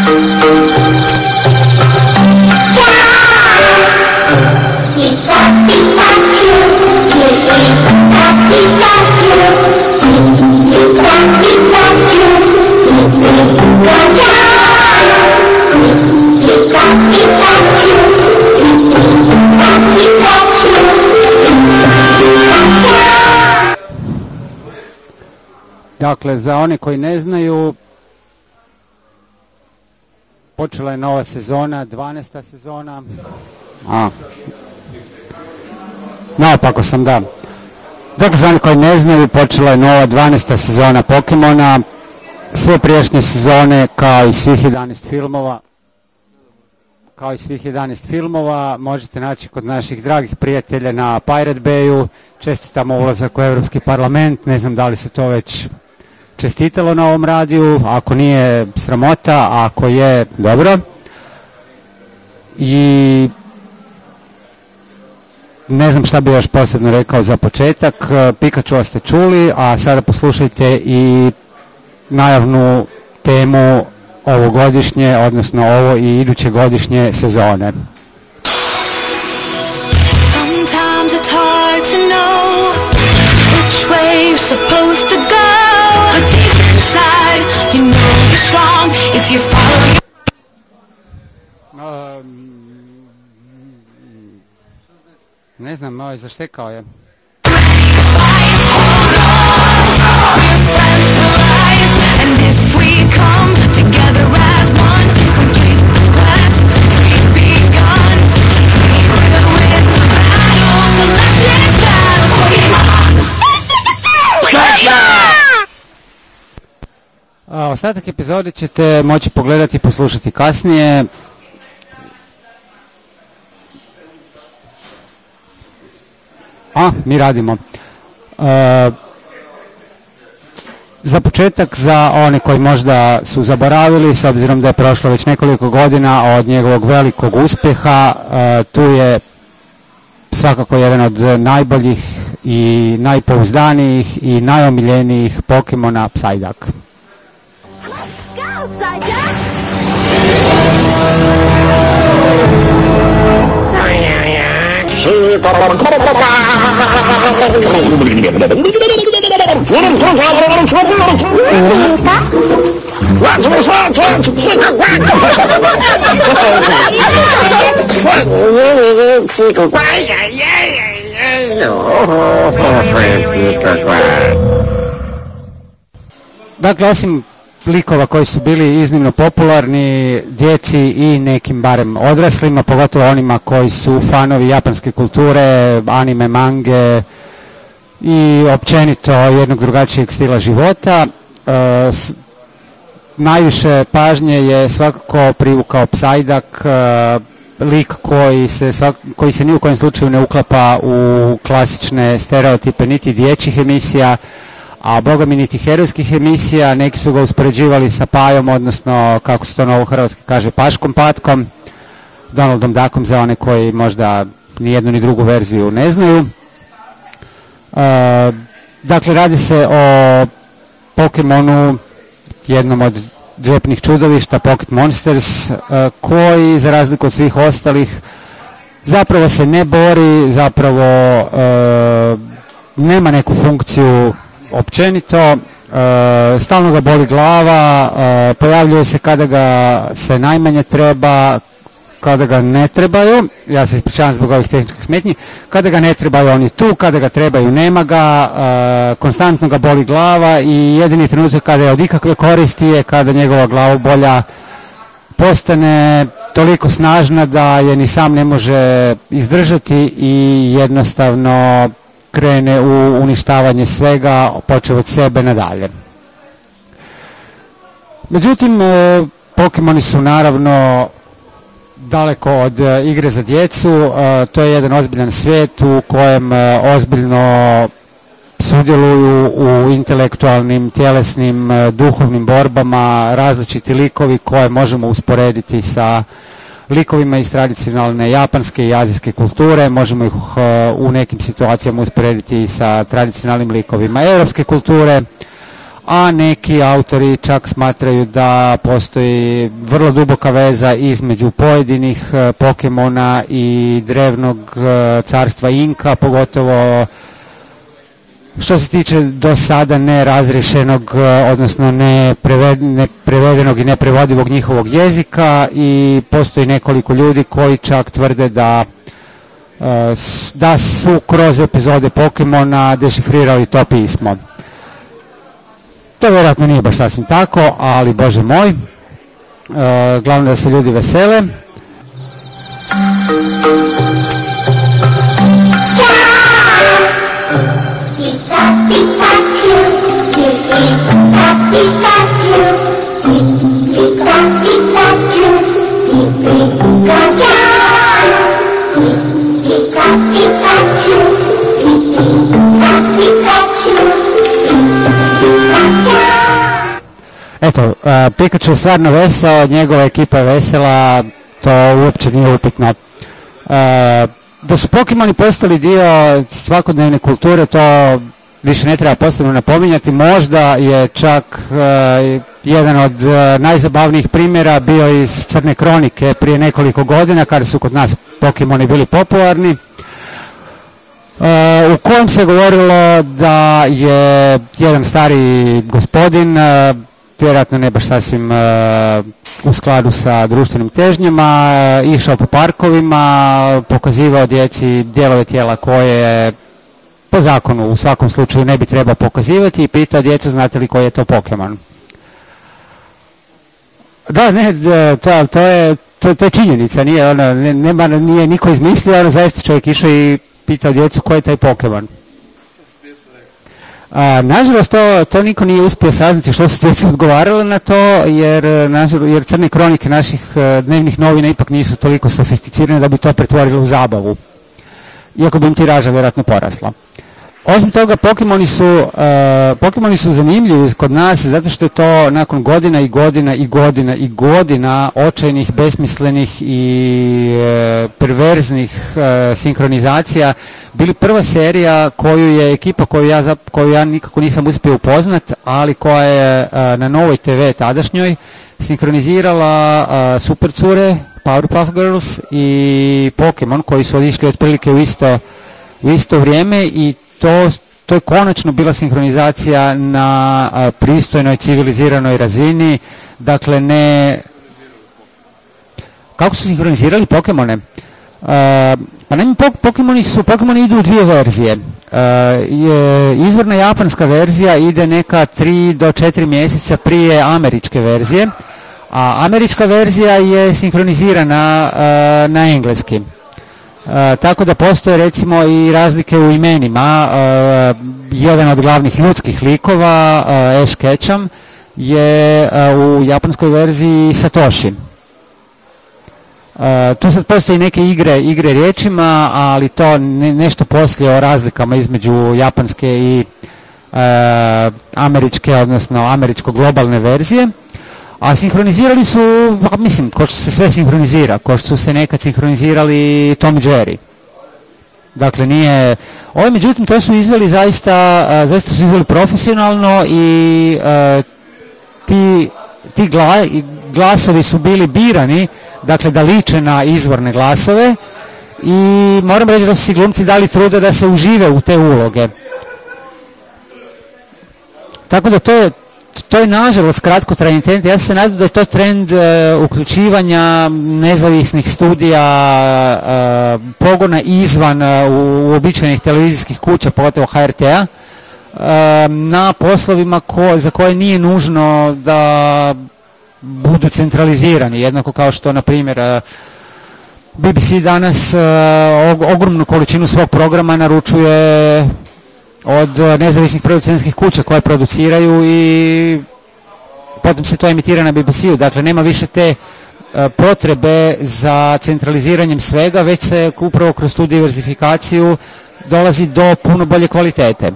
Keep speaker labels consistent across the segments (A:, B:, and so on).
A: Dakle, za one koji ne znaju, počela je nova sezona, 12. sezona. Naopako sam, da. Dakle, za one koji ne znaju, počela je nova 12. sezona Pokemona. Sve prijašnje sezone, kao i svih 11 filmova, možete naći kod naših dragih prijatelja na Pirate Bayu. Čestitamo ulazak u Europski parlament, ne znam da li se to već čestitalo na ovom radiju, ako nije sramota, a ako je, dobro. I ne znam šta bi još posebno rekao za početak. Pikachu ste čuli, a sada poslušajte i najavnu temu ovogodišnje, odnosno ovo i iduće godišnje sezone.
B: Sometimes it's hard to know which way you're supposed to go, but deep inside you know you're strong if you follow your...
A: Ne znam, zaštekao je. Ostatak epizode ćete moći pogledati i poslušati kasnije. Mi radimo. Za početak, za one koji možda su zaboravili, s obzirom da je prošlo već nekoliko godina od njegovog velikog uspjeha, tu je svakako jedan od najboljih i najpouzdanijih i najomiljenijih Pokemona, Psyduck. Dakle, osim likova koji su bili iznimno popularni djeci i nekim barem odraslima, pogotovo onima koji su fanovi japanske kulture, anime, mange i općenito jednog drugačijeg stila života, najviše pažnje je svakako privukao Psyduck, lik koji se ni u kojem slučaju ne uklapa u klasične stereotipe niti dječjih emisija, a boga mi niti herojskih emisija. Neki su ga uspoređivali sa Pajom, odnosno, kako se to novo hrvatski kaže, Paškom Patkom, Donaldom Duckom za one koji možda ni jednu ni drugu verziju ne znaju. Dakle, radi se o Pokemonu, jednom od džepnih čudovišta, Pocket Monsters, koji, za razliku od svih ostalih, zapravo se ne bori, zapravo nema neku funkciju općenito, stalno ga boli glava, pojavljuje se kada ga se najmanje treba, kada ga ne trebaju, ja se ispričavam zbog ovih tehničkih smetnji, kada ga ne trebaju on je tu, kada ga trebaju nema ga, konstantno ga boli glava i jedini trenutak kada je od ikakve koristi je kada njegova glavobolja postane toliko snažna da je ni sam ne može izdržati i jednostavno krene u uništavanje svega, počev od sebe nadalje. Međutim, Pokemoni su naravno daleko od igre za djecu, to je jedan ozbiljan svijet u kojem ozbiljno sudjeluju u intelektualnim, tjelesnim, duhovnim borbama različiti likovi koje možemo usporediti sa likovima iz tradicionalne japanske i azijske kulture, možemo ih u nekim situacijama usporediti i sa tradicionalnim likovima europske kulture, a neki autori čak smatraju da postoji vrlo duboka veza između pojedinih Pokemona i drevnog carstva Inka, pogotovo što se tiče do sada nerazriješenog, odnosno neprevedenog i neprevodivog njihovog jezika, i postoji nekoliko ljudi koji čak tvrde da su kroz epizode Pokemona dešifrirali to pismo. To vjerojatno nije baš sasvim tako, ali bože moj, glavno da se ljudi vesele. Eto, Pikachu je stvarno veseo, njegova ekipa je vesela, to uopće nije upitno. Da su Pokemoni postali dio svakodnevne kulture, to više ne treba posebno napominjati. Možda je čak jedan od najzabavnijih primjera bio iz Crne kronike prije nekoliko godina, kada su kod nas Pokemoni bili popularni, u kojem se govorilo da je jedan stari gospodin, vjerojatno ne baš sasvim u skladu sa društvenim težnjama, išao po parkovima, pokazivao djeci dijelove tijela koje po zakonu u svakom slučaju ne bi trebao pokazivati, i pitao djecu znate li koji je to Pokemon. Da, ne, to je činjenica, nije niko izmislio, zaista čovjek išao i pitao djecu koji je taj Pokemon. Nažalost, to niko nije uspio saznati što su djeca odgovarale na to, jer crne kronike naših dnevnih novina ipak nisu toliko sofisticirane da bi to pretvorilo u zabavu, iako bi im tiraža vjerojatno porasla. Osim toga, Pokemoni su zanimljivi kod nas zato što je to nakon godina i godina očajnih, besmislenih i perverznih sinkronizacija bili prva serija koju je ekipa koju ja nikako nisam uspio upoznat, ali koja je na Novoj TV tadašnjoj sinkronizirala Super cure, Powerpuff Girls i Pokemon, koji su išli otprilike u isto vrijeme, i to je konačno bila sinkronizacija na pristojnoj, civiliziranoj razini. Dakle, ne... Kako su sinhronizirali Pokemone? Pa naime, Pokemoni idu u dvije verzije. Izvorna japanska verzija ide neka 3 do 4 mjeseca prije američke verzije, a američka verzija je sinhronizirana na engleski. Tako da postoje recimo i razlike u imenima. Jedan od glavnih ljudskih likova, Ash Ketchum, je u japanskoj verziji Satoshi. Tu sad postoji neke igre riječima, ali to nešto poslije o razlikama između japanske i američke, odnosno američko-globalne verzije. A sinhronizirali su, mislim, ko što se sve sinhronizira, ko što su se nekad sinhronizirali Tom i Jerry. Dakle, nije... međutim, to su izveli zaista su izveli profesionalno, i ti glasovi su bili birani, dakle, da liče na izvorne glasove, i moram reći da su si glumci dali truda da se užive u te uloge. Tako da to je nažalost kratkotrajni trend. Ja se nadam da je to trend uključivanja nezavisnih studija, pogona izvan uobičajenih televizijskih kuća, pogotovo HRT-a, na poslovima za koje nije nužno da budu centralizirani. Jednako kao što, na primjer, BBC danas ogromnu količinu svog programa naručuje od nezavisnih producentskih kuća koje produciraju, i potom se to emitira na BBC-u. Dakle, nema više te potrebe za centraliziranjem svega, već se upravo kroz tu diversifikaciju dolazi do puno bolje kvalitete.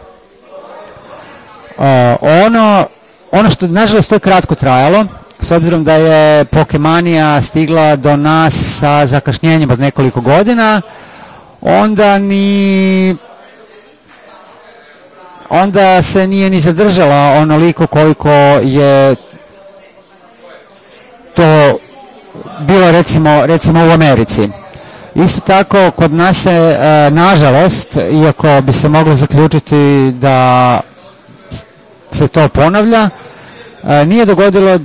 A: Ono što, nažalost, to je kratko trajalo, s obzirom da je Pokemania stigla do nas sa zakašnjenjem od nekoliko godina, onda onda se nije ni zadržala onoliko koliko je to bilo recimo u Americi. Isto tako kod nas se nažalost, iako bi se moglo zaključiti da se to ponavlja, nije dogodilo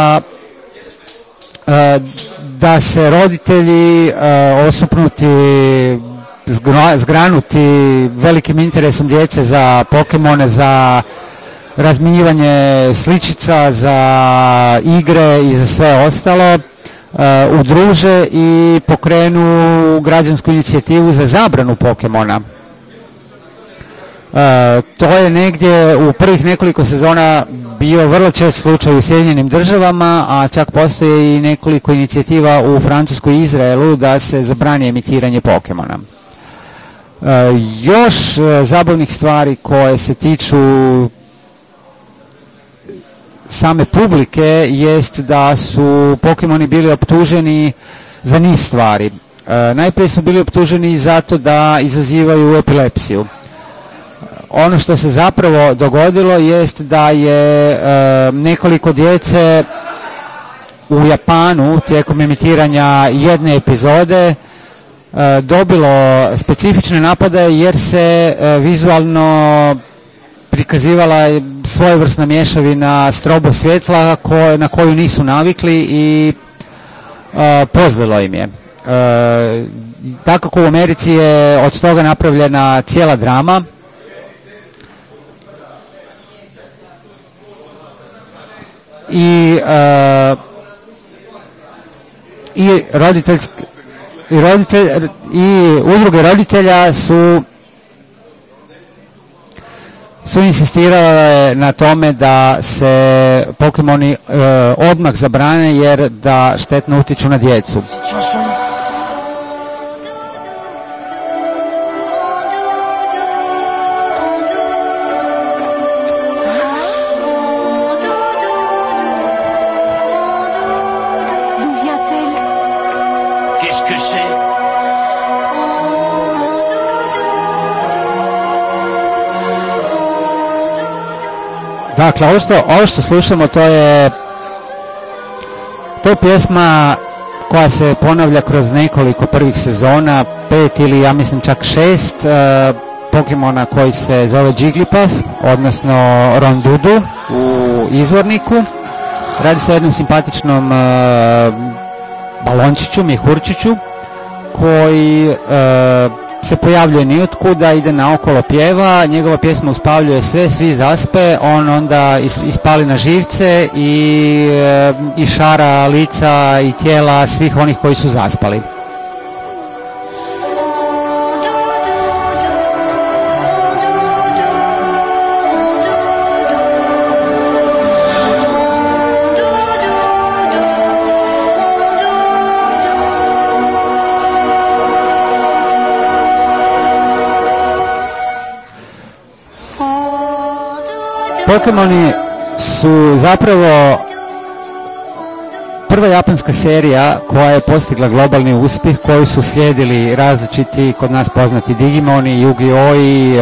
A: da se roditelji osupnuti, zgranuti velikim interesom djece za Pokemone, za razmjenjivanje sličica, za igre i za sve ostalo, udruže i pokrenu građansku inicijativu za zabranu Pokemona. To je negdje u prvih nekoliko sezona bio vrlo čest slučaj u Sjedinjenim Državama, a čak postoje i nekoliko inicijativa u Francuskoj i Izraelu da se zabrani emitiranje Pokemona. Još zabavnih stvari koje se tiču same publike jest da su Pokemoni bili optuženi za niz stvari. Najprije su bili optuženi zato da izazivaju epilepsiju. Ono što se zapravo dogodilo jest da je nekoliko djece u Japanu tijekom emitiranja jedne epizode dobilo specifične napade jer se vizualno prikazivala svojevrsna mješavina strobo svjetla na koju nisu navikli i pozlilo im je. Tako u Americi je od toga napravljena cijela drama. I udruge roditelja su insistirale na tome da se Pokemoni odmah zabrane jer da štetno utječu na djecu. Dakle, ovo što slušamo to je pjesma koja se ponavlja kroz nekoliko prvih sezona, 5 ili ja mislim čak 6 Pokemona koji se zove Jigglypuff, odnosno Rondudu u izvorniku. Radi se o jednom simpatičnom balončiću, mjehurčiću koji se pojavljuje nijotkuda, ide naokolo, pjeva, njegova pjesma uspavljuje sve, svi zaspe, on onda ispali na živce i šara lica i tijela svih onih koji su zaspali. Pokemoni su zapravo prva japanska serija koja je postigla globalni uspjeh, koju su slijedili različiti kod nas poznati Digimoni, Yu-Gi-Oh!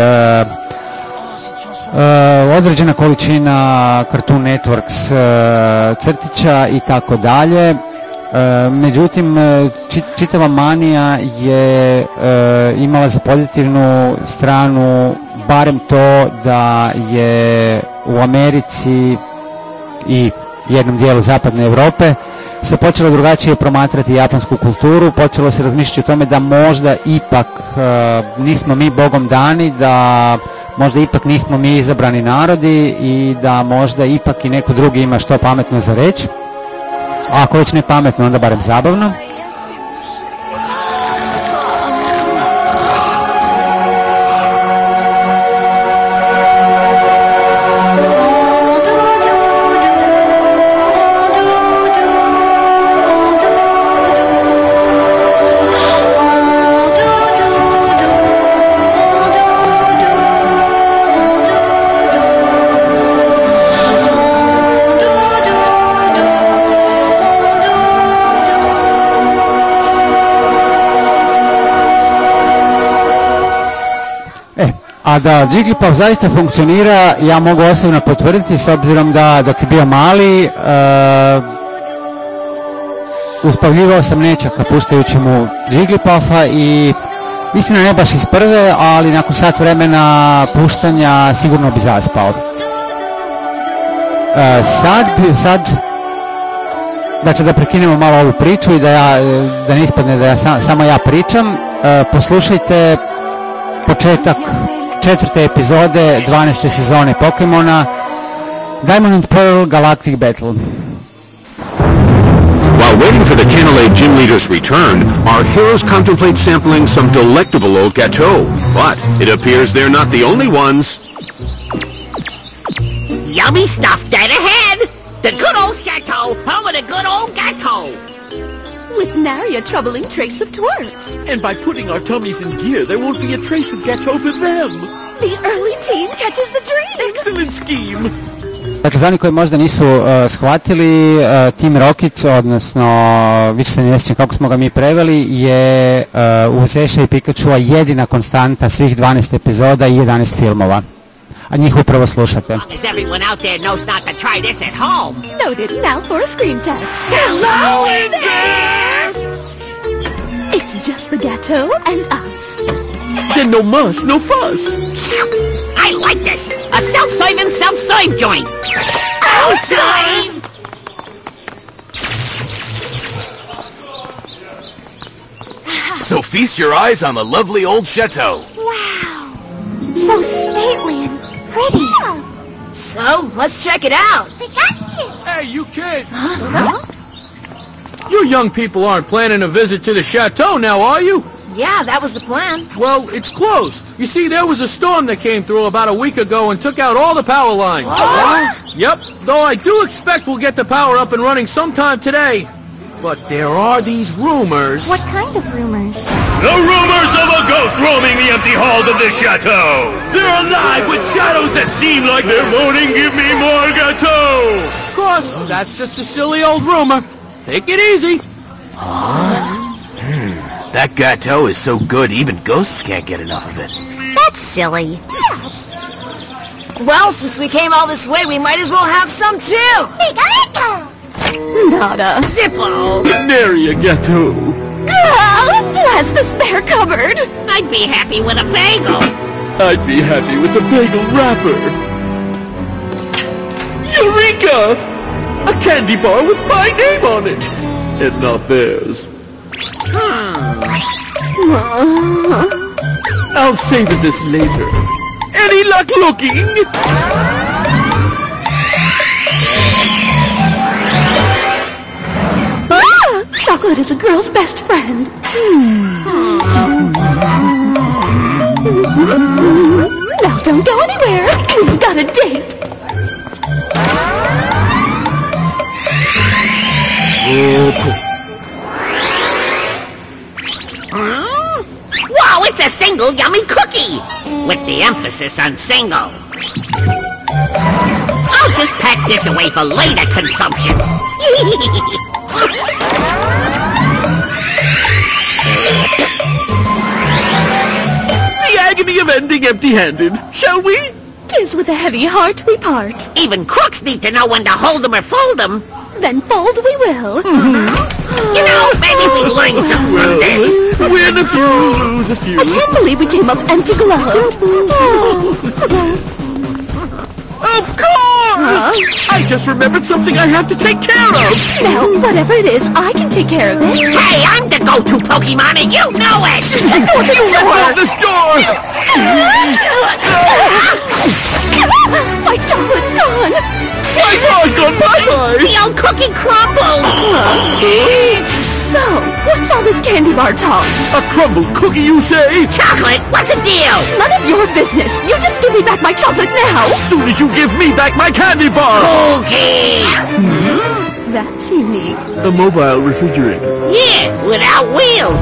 A: Određena količina Cartoon Networks crtića i tako dalje. Međutim, čitava manija je imala za pozitivnu stranu barem to da je u Americi i jednom dijelu zapadne Europe se počelo drugačije promatrati japansku kulturu, počelo se razmišljati o tome da možda ipak nismo mi Bogom dani, da možda ipak nismo mi izabrani narodi i da možda ipak i neko drugi ima što pametno za reći. A ako već ne pametno, onda barem zabavno. A da Jigglypuff zaista funkcionira, ja mogu osobno potvrditi s obzirom da dok je bio mali uspavljivao sam nečaka puštajući mu Jigglypuffa i istina ne baš iz prve, ali nakon sat vremena puštanja sigurno bi zaspao. Sad dakle da prekinemo malo ovu priču i da ne ispadne da samo ja pričam, poslušajte početak 4. epizode 12. sezone Pokemona Diamond and Pearl Galactic Battle.
C: While waiting for the Canalave gym leader's return, our heroes contemplate sampling some delectable old gâteaux. But it appears they're not the only ones.
D: Yummy stuff dead ahead! The good old chateau, home of the good old gâteau!
E: With nary a troubling trace of twerks.
F: And by putting our tummies in gear, there won't be a trace of gâteau for them.
E: The early teen catches the dream.
F: Excellent scheme.
A: Dakle, za oni koji možda nisu shvatili, Team Rocket, odnosno više se ne sjećam kako smo ga mi preveli, je u Asha i Pikachua jedina konstanta svih 12 epizoda i 11 filmova. A njih upravo slušate.
D: As everyone out there knows not to try this at home.
E: Noted. Now for a screen test.
D: Hello in there!
E: It's just the gâteau and us.
F: Then no muss, no fuss.
D: I like this! A self-serving, self-serve joint! I'll serve!
G: So feast your eyes on the lovely old chateau.
E: Wow. So stately and pretty.
D: So, let's check it out.
F: Hey, you kids! You young people aren't planning a visit to the chateau now, are you?
D: Yeah, that was the plan.
F: Well, it's closed. You see, there was a storm that came through about a week ago and took out all the power lines.
D: What?
F: Yep, though I do expect we'll get the power up and running sometime today. But there are these rumors.
E: What kind of rumors?
G: The rumors of a ghost roaming the empty halls of this chateau. They're alive with shadows that seem like they're moaning, give me more gâteau.
F: Of course, that's just a silly old rumor. Take it easy.
G: That gâteau is so good even ghosts can't get enough of it.
D: That's silly. Well, since we came all this way, we might as well have some too.
E: Nada.
D: Zippo!
F: Nary a gâteau.
E: Bless the spare cupboard.
D: I'd be happy with a bagel.
F: I'd be happy with a bagel wrapper. Eureka! A candy bar with my name on it. And not theirs. I'll savor this later. Any luck looking?
E: Chocolate is a girl's best friend. Now don't go anywhere. We've got a date.
D: Wow, it's a single yummy cookie! With the emphasis on single. I'll just pack this away for later consumption.
F: The agony of ending empty-handed, shall we?
E: 'Tis with a heavy heart we part.
D: Even crooks need to know when to hold them or fold them.
E: Then fold we will.
D: You know, maybe we learn something from this.
F: Win a few, lose a few.
E: I can't believe we came up empty-gloved.
F: Of course! I just remembered something I have to take care of.
E: Now, whatever it is, I can take care of it.
D: Hey, I'm the go-to Pokemon and you know it!
F: Hold this door!
E: My chocolate's gone.
F: My bar's gone bye-bye!
D: The old cookie crumbled!
E: So, what's all this candy bar talk?
F: A crumbled cookie, you say?
D: Chocolate, what's the deal?
E: None of your business. You just give me back my chocolate now.
F: As soon as you give me back my candy bar!
D: Okay.
E: That's unique.
F: A mobile refrigerator.
D: Yeah, without wheels.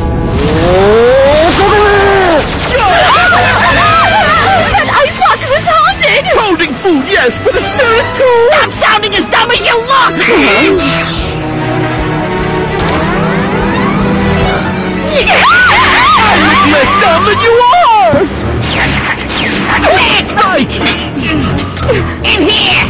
E: That icebox is haunted.
F: Holding food, yes, but a spirit too!
D: Stop sounding as dumb as you look!
F: Less dumb than you are! right!
D: In here!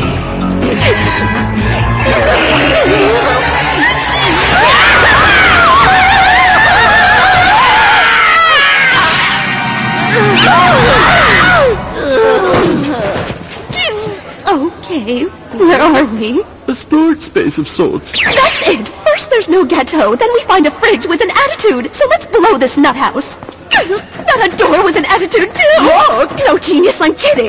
E: Okay, where are we?
F: A storage space of sorts.
E: That's it! First there's no ghetto, then we find a fridge with an attitude. So let's blow this nut house. Not a door with an attitude too!
F: What?
E: No, genius, I'm kidding!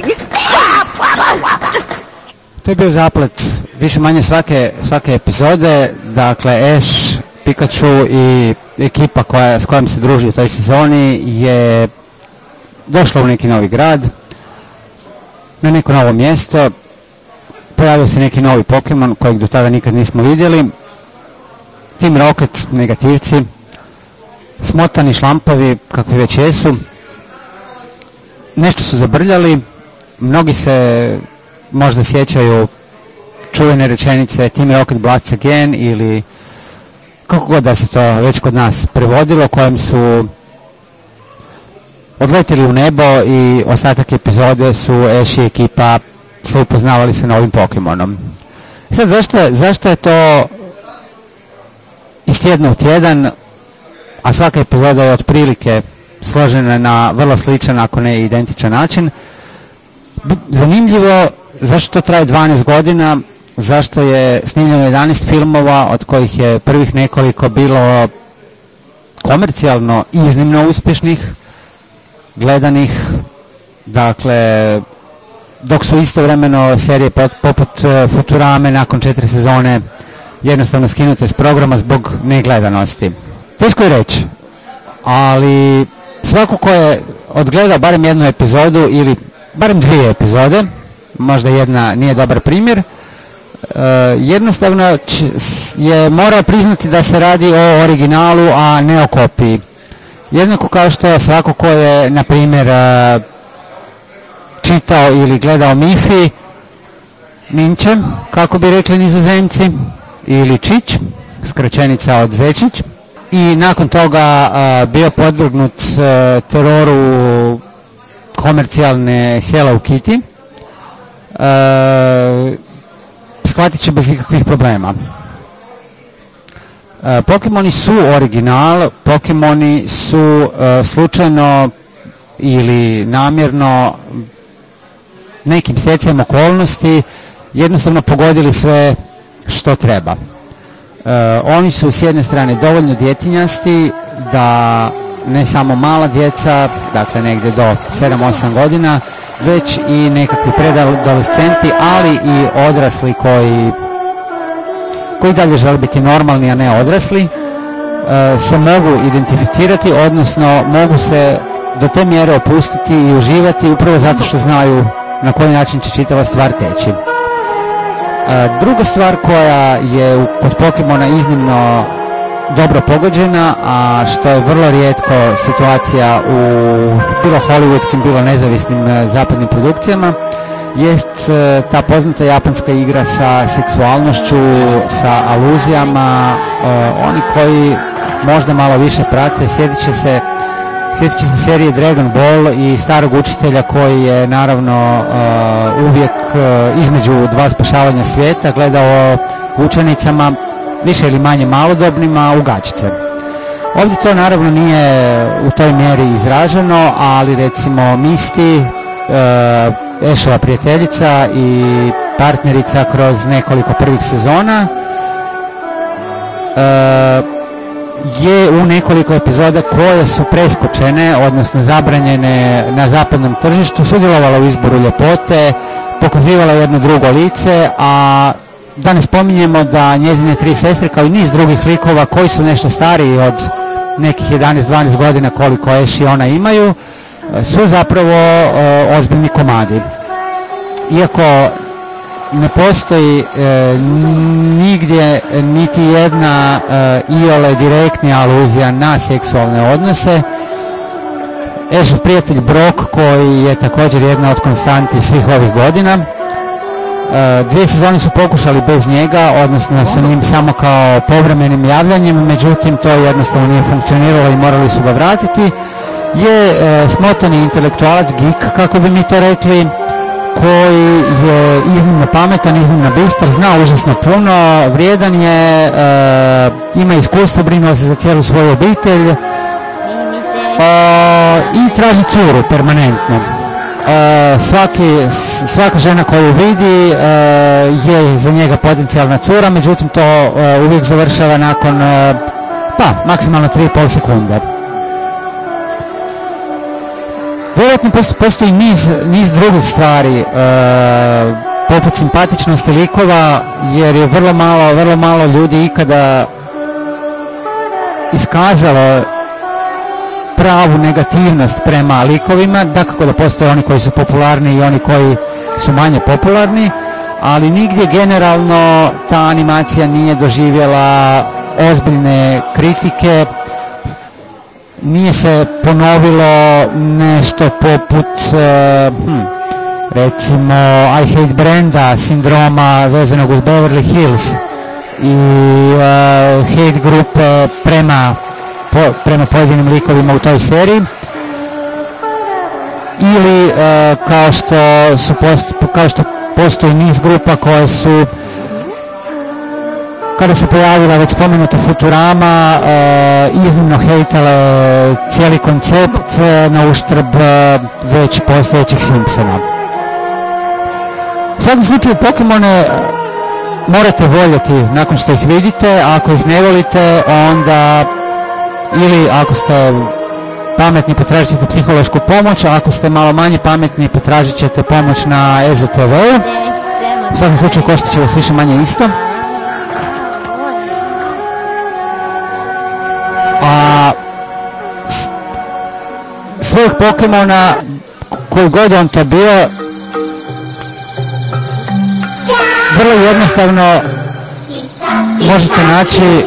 A: To je bio zaplet više manje svake epizode. Dakle, Ash, Pikachu i ekipa s kojom se druži u toj sezoni je došla u neki novi grad, na neko novo mjesto. Pojavio se neki novi Pokemon kojeg do tada nikad nismo vidjeli. Team Rocket, negativci, smotani, šlampavi, kakvi već jesu. Nešto su zabrljali, mnogi se možda sjećaju čuvene rečenice Team Rocket blasts again ili kako god da se to već kod nas prevodilo, kojem su odletili u nebo i ostatak epizode su Ash i ekipa se upoznavali sa novim Pokemonom. Sad, zašto je to iz tjedna u tjedan, a svaka epizoda je otprilike složena na vrlo sličan, ako ne identičan način? Zanimljivo, zašto to traje 12 godina, zašto je snimljeno 11 filmova, od kojih je prvih nekoliko bilo komercijalno iznimno uspješnih, gledanih, dakle, dok su istovremeno serije poput Futurame nakon 4 sezone jednostavno skinute s programa zbog negledanosti. Teško je reći, ali svako ko je odgledao barem jednu epizodu ili barem 2 epizode, možda jedna nije dobar primjer, jednostavno je morao priznati da se radi o originalu, a ne o kopiji. Jednako kao što svako ko je, na primjer, čitao ili gledao Mifi, Minče, kako bi rekli Nizozemci, ili Čić, skraćenica od Zečić, i nakon toga bio podvrgnut teroru komercijalne Hello Kitty, shvatit će bez ikakvih problema. Pokemoni su original, Pokemoni su slučajno ili namjerno nekim stjecajem okolnosti jednostavno pogodili sve što treba. Oni su s jedne strane dovoljno djetinjasti da ne samo mala djeca, dakle negdje do 7-8 godina, već i nekakvi predadolescenti, ali i odrasli koji dalje žele biti normalni, a ne odrasli, se mogu identificirati, odnosno mogu se do te mjere opustiti i uživati upravo zato što znaju na koji način će čitava stvar teći. Druga stvar koja je kod Pokemona iznimno dobro pogođena, a što je vrlo rijetko situacija u bilo hollywoodskim, bilo nezavisnim zapadnim produkcijama, jest ta poznata japanska igra sa seksualnošću, sa aluzijama. Oni koji možda malo više prate, sjetit će se serije Dragon Ball i starog učitelja koji je naravno uvijek između dva spašavanja svijeta gledao učenicama, više ili manje malodobnima, u gačice. Ovdje to naravno nije u toj mjeri izraženo, ali recimo Misty, Ashova prijateljica i partnerica kroz nekoliko prvih sezona, je u nekoliko epizoda koje su preskočene, odnosno zabranjene na zapadnom tržištu, sudjelovala u izboru ljepote, pokazivala jedno drugo lice, a da ne spominjemo da njezine 3 sestre kao i niz drugih likova koji su nešto stariji od nekih 11-12 godina koliko Ash i ona imaju, su zapravo ozbiljni komadi. Iako ne postoji nigdje niti jedna iole direktna aluzija na seksualne odnose, Ashov prijatelj Brock, koji je također jedna od konstanti svih ovih godina, 2 sezone su pokušali bez njega, odnosno sa njim samo kao povremenim javljanjem, međutim to jednostavno nije funkcioniralo i morali su ga vratiti. Je smotani intelektualac, geek, kako bi mi to rekli, koji je iznimno pametan, iznimno bistar, zna užasno puno, vrijedan je, ima iskustvo, brinuo se za cijelu svoju obitelj i traži curu permanentno. Svaka žena koju vidi je za njega potencijalna cura, međutim to uvijek završava nakon maksimalno 3,5 sekunde. Vjerojatno postoji niz drugih stvari poput simpatičnosti likova, jer je vrlo malo ljudi ikada iskazalo pravu negativnost prema likovima. Dakako da postoje oni koji su popularni i oni koji su manje popularni, ali nigdje generalno ta animacija nije doživjela ozbiljne kritike. Nije se ponovilo nešto poput recimo I Hate Brenda sindroma vezanog uz Beverly Hills i hate grupe prema pojedinim likovima u toj seriji, ili kao što postoji niz grupa koje su, kada se pojavila već spomenuta Futurama, iznimno hejtale cijeli koncept na uštrb već postojećih Simpsona. U svakom slučaju Pokemone morate voljeti nakon što ih vidite, a ako ih ne volite onda, ili ako ste pametni potražit ćete psihološku pomoć, a ako ste malo manje pametni potražit ćete pomoć na EZO-TV. U svakom slučaju koštat će vas više manje isto. A svojih Pokemona, koji god on to bio, vrlo jednostavno možete naći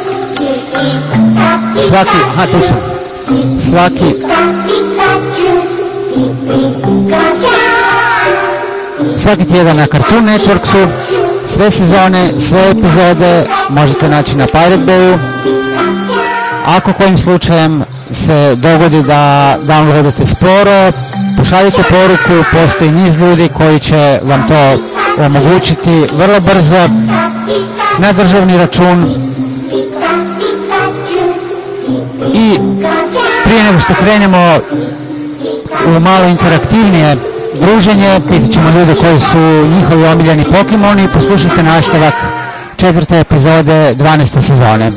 A: svaki tjedan na Cartoon Networksu. Sve sezone, sve epizode možete naći na Pirate Bayu. Ako kojim slučajem se dogodi da downloadate sporo, pošaljite poruku, postoji niz ljudi koji će vam to omogućiti vrlo brzo na državni račun. I prije nego što krenemo u malo interaktivnije druženje, pitat ćemo ljude koji su njihovi omiljeni Pokemoni i poslušajte nastavak 4. epizode 12. sezone.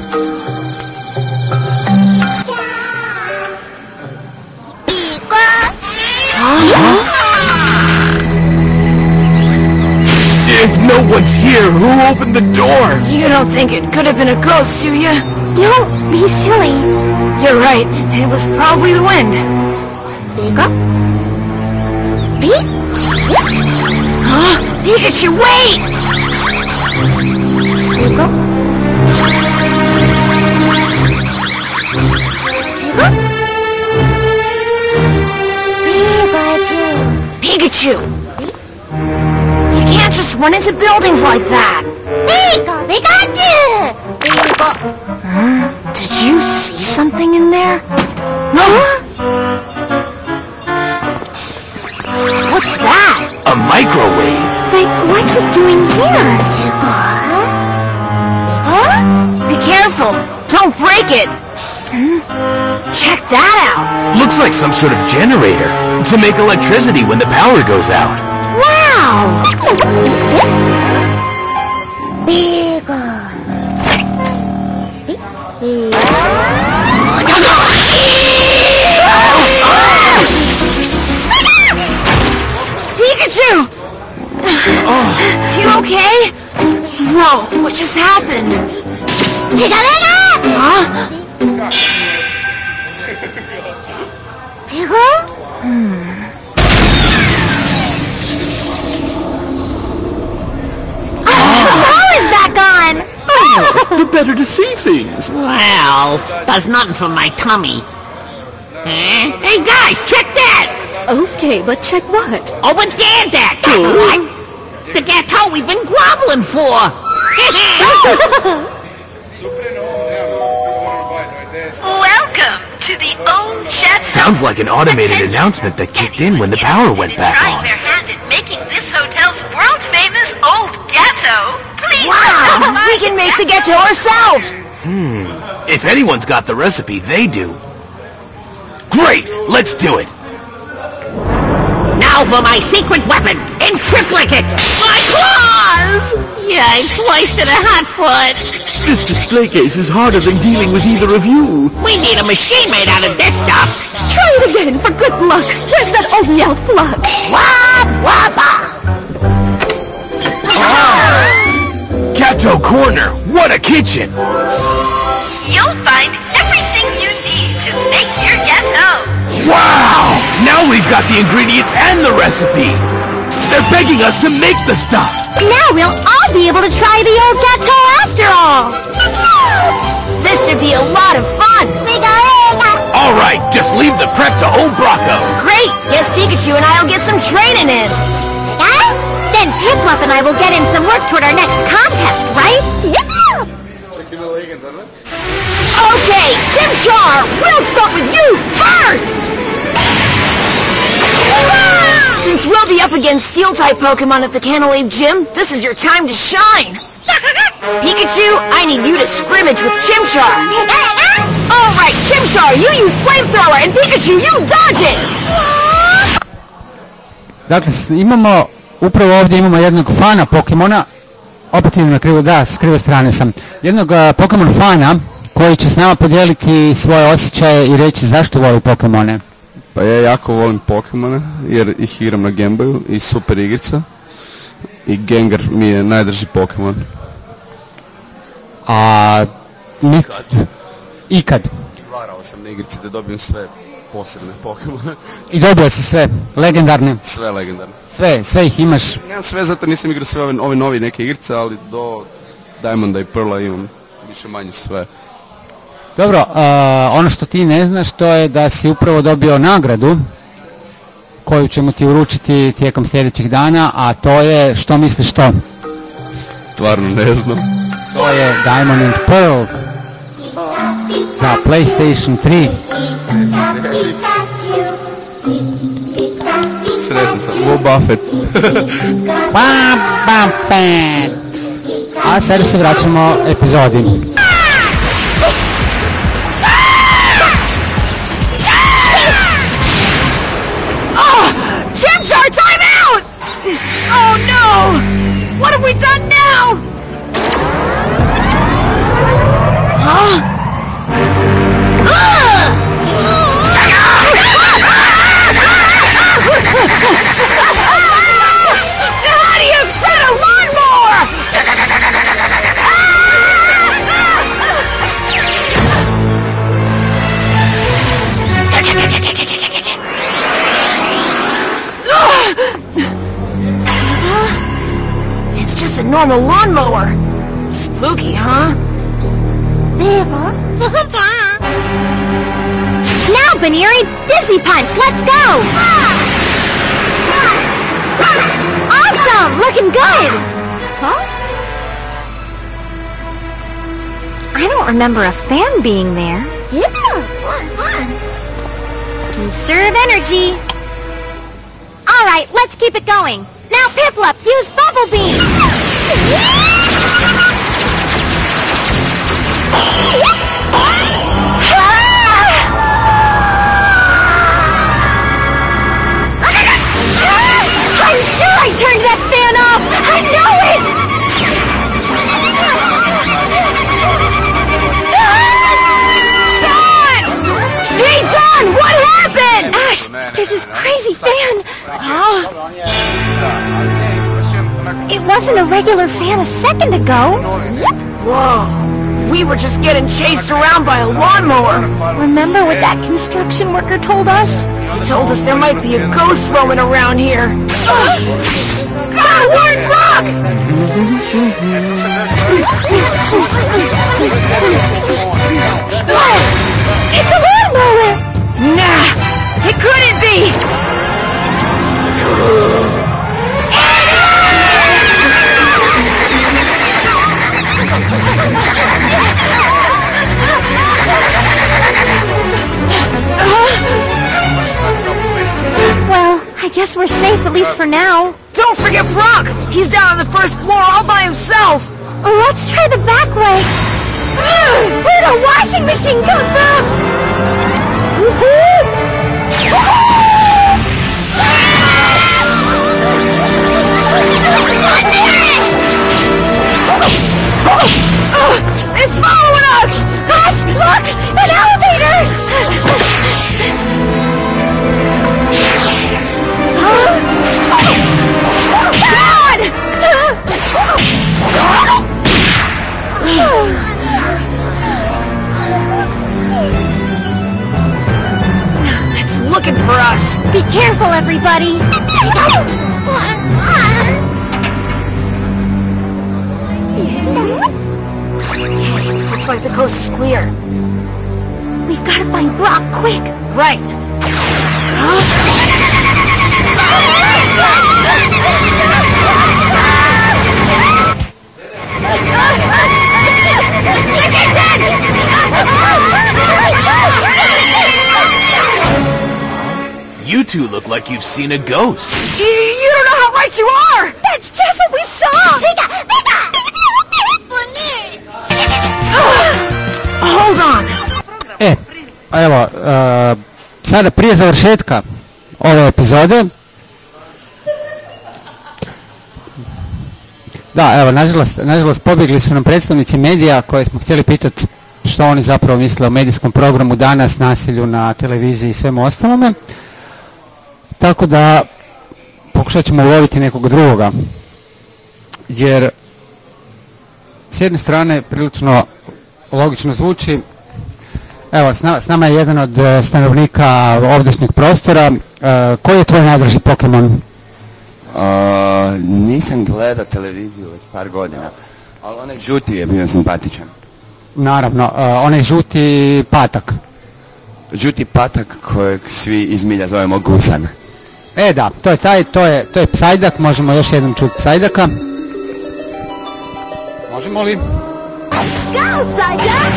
F: If no one's here, who opened the door?
H: You don't think it could have been a ghost, do you?
E: Don't be silly.
H: You're right. It was probably the wind.
E: Pika? Beep?
H: Huh? Pikachu, wait!
E: Pika? Pika?
H: Pikachu! You can't just run into buildings like that!
E: Pika! Pikachu! Pika!
H: Did you see something in there? No! What's that?
F: A microwave.
E: Wait, what's it doing here?
H: Huh? Be careful! Don't break it! Check that out!
F: Looks like some sort of generator to make electricity when the power goes out.
H: Wow!
E: Pika!
H: Pikachu! You okay? Whoa, what just happened?
E: Pika!
H: Huh?
E: Pika?
F: The better to see things.
D: Well, does nothing for my tummy. Hey guys, check that!
E: Okay, but check what?
D: Over there, that's right. The gâteau we've been groveling for.
I: Welcome to the old chateau.
F: Sounds like an automated announcement that kicked in when the power went back
I: Trying
F: on.
I: their hand at making this hotel
H: Wow! We can make the ghetto ourselves!
F: If anyone's got the recipe, they do. Great! Let's do it!
D: Now for my secret weapon, in triplicate!
H: My claws!
D: Yeah, I'm twice to the hot foot.
F: This display case is harder than dealing with either of you.
D: We need a machine made out of this stuff.
E: Try it again for good luck. Where's that old Meowth plug?
D: Wah, wah,
F: Ghetto Corner, what a kitchen!
I: You'll find everything you need to make your ghetto.
F: Wow! Now we've got the ingredients and the recipe. They're begging us to make the stuff.
H: Now we'll all be able to try the old ghetto after all! This should be a lot of fun!
F: All right, just leave the prep to old Brocco.
H: Great! Guess Pikachu and I'll get some training in! Then Piplup and I will get in some work toward our next contest, right? Okay, Chimchar! We'll start with you first! Since we'll be up against Steel-type Pokemon at the Canalave Gym, this is your time to shine! Pikachu, I need you to scrimmage with Chimchar! Alright, Chimchar, you use Flamethrower, and Pikachu, you dodge it!
A: Dakle, upravo ovdje imamo jednog fana Pokemona, opet idem na krivo, da, s krive strane sam, jednog Pokemon fana koji će s nama podijeliti svoje osjećaje i reći zašto voli Pokemone.
J: Pa ja jako volim Pokemone jer ih igram na Game Boyu i super igrica i Gengar mi je najdrži Pokemon.
A: A ikad?
J: Varao sam na igrici da dobijem sve posebne Pokemone.
A: I dobio si sve, legendarne?
J: Sve legendarne.
A: Sve ih imaš?
J: Nemam sve, zato nisam igrao sve ove novi neke igrice, ali do Diamonda i Pearla imam više manje sve.
A: Dobro, ono što ti ne znaš to je da si upravo dobio nagradu koju ćemo ti uručiti tijekom sljedećih dana, a to je, što misliš to?
J: Stvarno ne znam.
A: To je Diamond and Pearl za PlayStation 3.
J: Sretan sam, Boba Fett.
A: Boba Fett. A sada se vraćamo epizodi.
H: Chimchar, time out! Oh no! What have we done now? Huh? How do you upset a lawnmower? It's just a normal lawnmower. Spooky, huh? Now, Baneri, Dizzy Punch, let's go! Awesome! Looking good! Huh? I don't remember a fan being there. Conserve energy. Alright, let's keep it going. Now, Piplup, use Bubble Beam! I'm sure I turned that fan off! I know it! Don! Hey, Don! What happened? Ash, there's this crazy fan! It wasn't a regular fan a second ago. Whoa! We were just getting chased around by a lawnmower. Remember what that construction worker told us? He told us there might be a ghost roaming around here. Word rock! It's a lawnmower! Nah, it couldn't be! Well, I guess we're safe at least for now. Don't forget Brock! He's down on the first floor all by himself! Let's try the back way. Where'd a washing machine come from?
E: It's following us!
H: Gosh, look! An elevator!
E: God! It's looking for us.
H: Be careful, everybody!
E: Looks like the coast is clear.
H: We've got to find Brock, quick!
E: Right.
F: You two look like you've seen a ghost.
E: You don't know how right you are!
H: That's just what we saw!
E: Hold on.
A: Evo, sada prije završetka ove epizode, da, evo, nažalost pobjegli su nam predstavnici medija koje smo htjeli pitati što oni zapravo misle o medijskom programu danas, nasilju na televiziji i svemu ostalome. Tako da pokušat ćemo uloviti nekog drugoga, jer s jedne strane prilično logično zvuči. Evo, s nama je jedan od stanovnika ovdješnjeg prostora. Koji je tvoj najdraži Pokemon?
K: Nisam gledao televiziju već par godina, ali onaj žuti je bio simpatičan.
A: Naravno, onaj žuti patak.
K: Žuti patak kojeg svi iz milja zovemo Gusan.
A: Da, to je taj, to je Psyduck, možemo još jednom čuti Psyducka. Možemo li?
H: Go, Psyduck!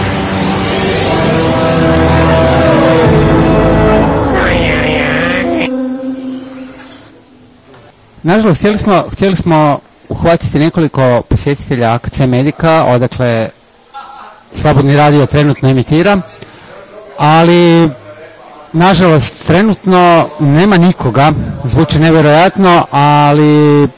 A: Nažalost, htjeli smo uhvatiti nekoliko posjetitelja AKC Medika, odakle Slobodni radio trenutno emitira, ali nažalost trenutno nema nikoga, zvuči nevjerojatno, ali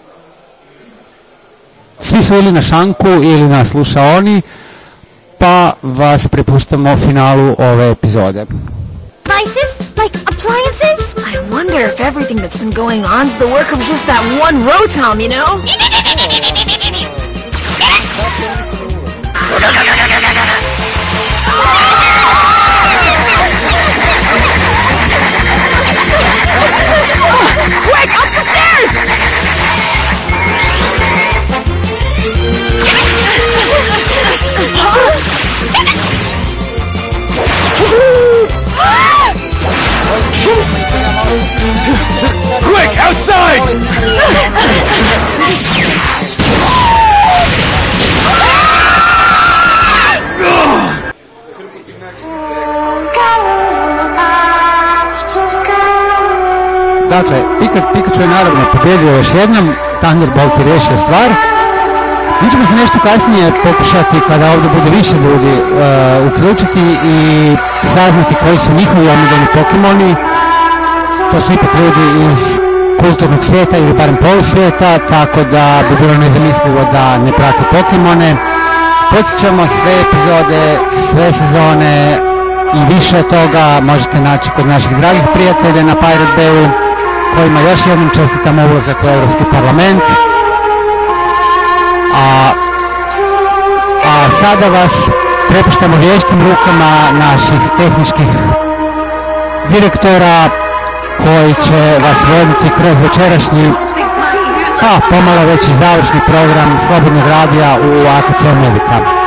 A: svi su ili na šanku ili na slušaoni, pa vas prepuštamo finalu ove epizode.
H: Devices? Like appliances?
E: I wonder if everything that's been going on is the work of just that one Rotom, you know? Quick, up the stairs!
F: Quick, outside!
A: Dakle, Pikachu je naravno pobjedio još jednom, Thunderbolt je riješio stvar. Mi ćemo se nešto kasnije pokušati, kada ovdje bude više ljudi, uključiti i saznati koji su njihovi omiljeni Pokemoni. To su ipak ljudi iz kulturnog svijeta ili barem polusvijeta, tako da bi bilo nezamislivo da ne prate Pokemone. Podsjećamo, sve epizode, sve sezone i više od toga možete naći kod naših dragih prijatelja na Pirate Bayu, kojima još jednom čestitamo ulazak u Europski parlament. A sada vas prepuštamo vještim rukama naših tehničkih direktora, koji će vas voditi kroz večerašnji, pomalo već i završni program Slobodnog radija u AKC Medika.